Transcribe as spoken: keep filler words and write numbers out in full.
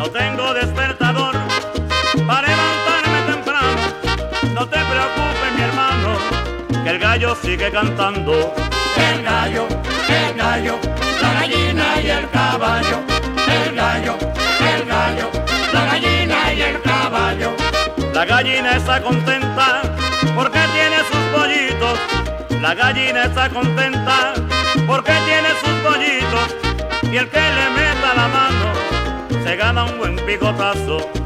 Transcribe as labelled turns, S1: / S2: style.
S1: no tengo despertador para levantarme temprano. No te preocupes, mi hermano, que el gallo sigue cantando.
S2: El gallo, el gallo, la gallina y el caballo. El gallo, el gallo, la gallina y el caballo.
S1: La gallina está contenta porque tiene sus pollitos. La gallina está contenta porque tiene sus pollitos. Y el que le meta la mano se gana un buen picotazo.